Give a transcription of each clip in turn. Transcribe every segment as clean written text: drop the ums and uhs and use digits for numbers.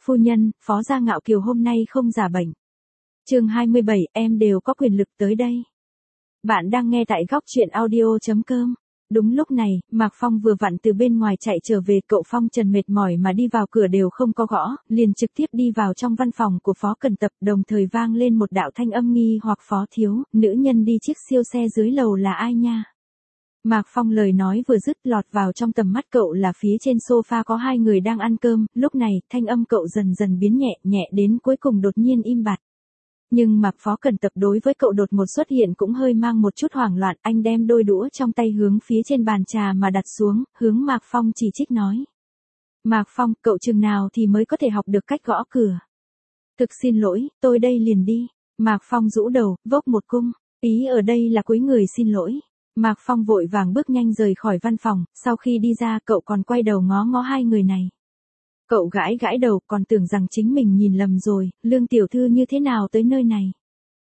phu nhân, Phó Gia Ngạo Kiều hôm nay không giả bệnh. Chương 27, em đều có quyền lực tới đây. Bạn đang nghe tại góc truyện audio.com. Đúng lúc này, Mạc Phong vừa vặn từ bên ngoài chạy trở về, cậu Phong Trần mệt mỏi mà đi vào cửa đều không có gõ, liền trực tiếp đi vào trong văn phòng của Phó Cần Tập, đồng thời vang lên một đạo thanh âm nghi hoặc: Phó thiếu, nữ nhân đi chiếc siêu xe dưới lầu là ai nha? Mạc Phong lời nói vừa dứt, lọt vào trong tầm mắt cậu là phía trên sofa có hai người đang ăn cơm, lúc này, thanh âm cậu dần dần biến nhẹ, nhẹ đến cuối cùng đột nhiên im bặt. Nhưng Mạc Phó Cần Tập đối với cậu đột một xuất hiện cũng hơi mang một chút hoảng loạn, anh đem đôi đũa trong tay hướng phía trên bàn trà mà đặt xuống, hướng Mạc Phong chỉ trích nói. Mạc Phong, cậu chừng nào thì mới có thể học được cách gõ cửa? Thực xin lỗi, tôi đây liền đi. Mạc Phong rũ đầu, vốc một cung, ý ở đây là cúi người xin lỗi. Mạc Phong vội vàng bước nhanh rời khỏi văn phòng, sau khi đi ra cậu còn quay đầu ngó ngó hai người này. Cậu gãi gãi đầu, còn tưởng rằng chính mình nhìn lầm rồi, Lương tiểu thư như thế nào tới nơi này.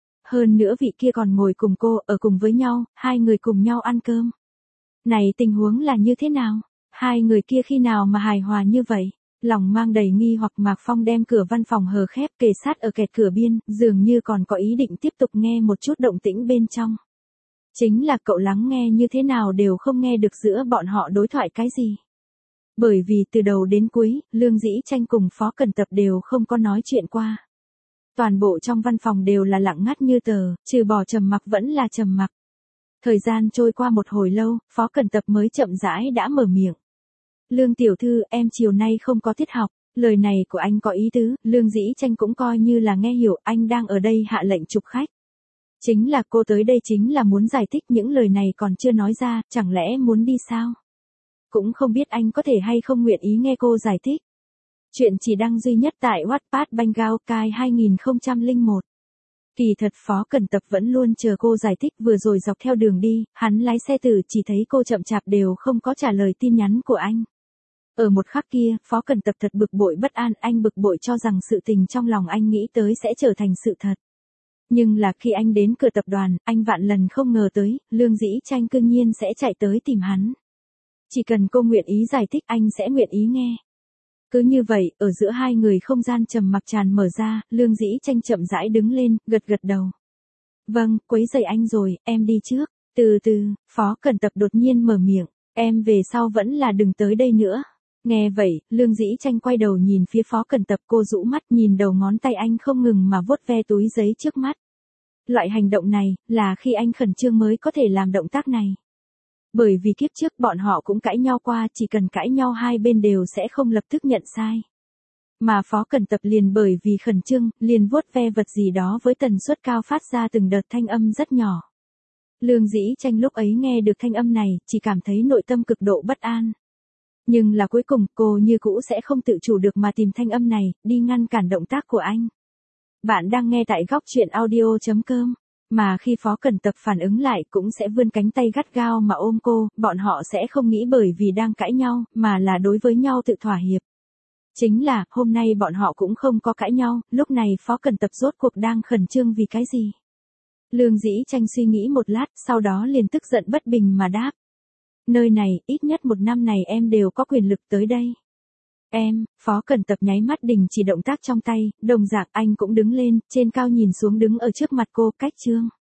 Hơn nữa vị kia còn ngồi cùng cô, ở cùng với nhau, hai người cùng nhau ăn cơm. Này tình huống là như thế nào? Hai người kia khi nào mà hài hòa như vậy? Lòng mang đầy nghi hoặc Mạc Phong đem cửa văn phòng hờ khép, kề sát ở kẹt cửa biên, dường như còn có ý định tiếp tục nghe một chút động tĩnh bên trong. Chính là cậu lắng nghe như thế nào đều không nghe được giữa bọn họ đối thoại cái gì. Bởi vì từ đầu đến cuối, Lương Dĩ Tranh cùng Phó Cần Tập đều không có nói chuyện qua. Toàn bộ trong văn phòng đều là lặng ngắt như tờ, trừ bỏ trầm mặc vẫn là trầm mặc. Thời gian trôi qua một hồi lâu, Phó Cần Tập mới chậm rãi đã mở miệng. Lương tiểu thư, em chiều nay không có tiết học. Lời này của anh có ý tứ, Lương Dĩ Tranh cũng coi như là nghe hiểu, anh đang ở đây hạ lệnh chụp khách. Chính là cô tới đây chính là muốn giải thích, những lời này còn chưa nói ra, chẳng lẽ muốn đi sao? Cũng không biết anh có thể hay không nguyện ý nghe cô giải thích. Chuyện chỉ đăng duy nhất tại Wattpad Bengal Kai 2001. Kỳ thật Phó Cần Tập vẫn luôn chờ cô giải thích, vừa rồi dọc theo đường đi, hắn lái xe từ chỉ thấy cô chậm chạp đều không có trả lời tin nhắn của anh. Ở một khắc kia, Phó Cần Tập thật bực bội bất an, anh bực bội cho rằng sự tình trong lòng anh nghĩ tới sẽ trở thành sự thật. Nhưng là khi anh đến cửa tập đoàn, anh vạn lần không ngờ tới, Lương Dĩ Tranh cương nhiên sẽ chạy tới tìm hắn. Chỉ cần cô nguyện ý giải thích anh sẽ nguyện ý nghe. Cứ như vậy, ở giữa hai người không gian trầm mặc tràn mở ra, Lương Dĩ Tranh chậm rãi đứng lên, gật gật đầu. Vâng, quấy rầy anh rồi, em đi trước. Từ từ, Phó Cần Tập đột nhiên mở miệng, em về sau vẫn là đừng tới đây nữa. Nghe vậy, Lương Dĩ Tranh quay đầu nhìn phía Phó Cần Tập, cô rũ mắt nhìn đầu ngón tay anh không ngừng mà vuốt ve túi giấy trước mắt. Loại hành động này, là khi anh khẩn trương mới có thể làm động tác này. Bởi vì kiếp trước bọn họ cũng cãi nhau qua, chỉ cần cãi nhau hai bên đều sẽ không lập tức nhận sai. Mà Phó Cần Tập liền bởi vì khẩn trương, liền vuốt ve vật gì đó với tần suất cao phát ra từng đợt thanh âm rất nhỏ. Lương Dĩ Tranh lúc ấy nghe được thanh âm này, chỉ cảm thấy nội tâm cực độ bất an. Nhưng là cuối cùng, cô như cũ sẽ không tự chủ được mà tìm thanh âm này, đi ngăn cản động tác của anh. Bạn đang nghe tại góc truyện audio.com. Mà khi Phó Cần Tập phản ứng lại cũng sẽ vươn cánh tay gắt gao mà ôm cô, bọn họ sẽ không nghĩ bởi vì đang cãi nhau, mà là đối với nhau tự thỏa hiệp. Chính là, hôm nay bọn họ cũng không có cãi nhau, lúc này Phó Cần Tập rốt cuộc đang khẩn trương vì cái gì? Lương Dĩ Tranh suy nghĩ một lát, sau đó liền tức giận bất bình mà đáp. Nơi này, ít nhất một năm này em đều có quyền lực tới đây. Em, Phó Cần Tập nháy mắt đình chỉ động tác trong tay, đồng dạng anh cũng đứng lên, trên cao nhìn xuống đứng ở trước mặt cô, cách chương.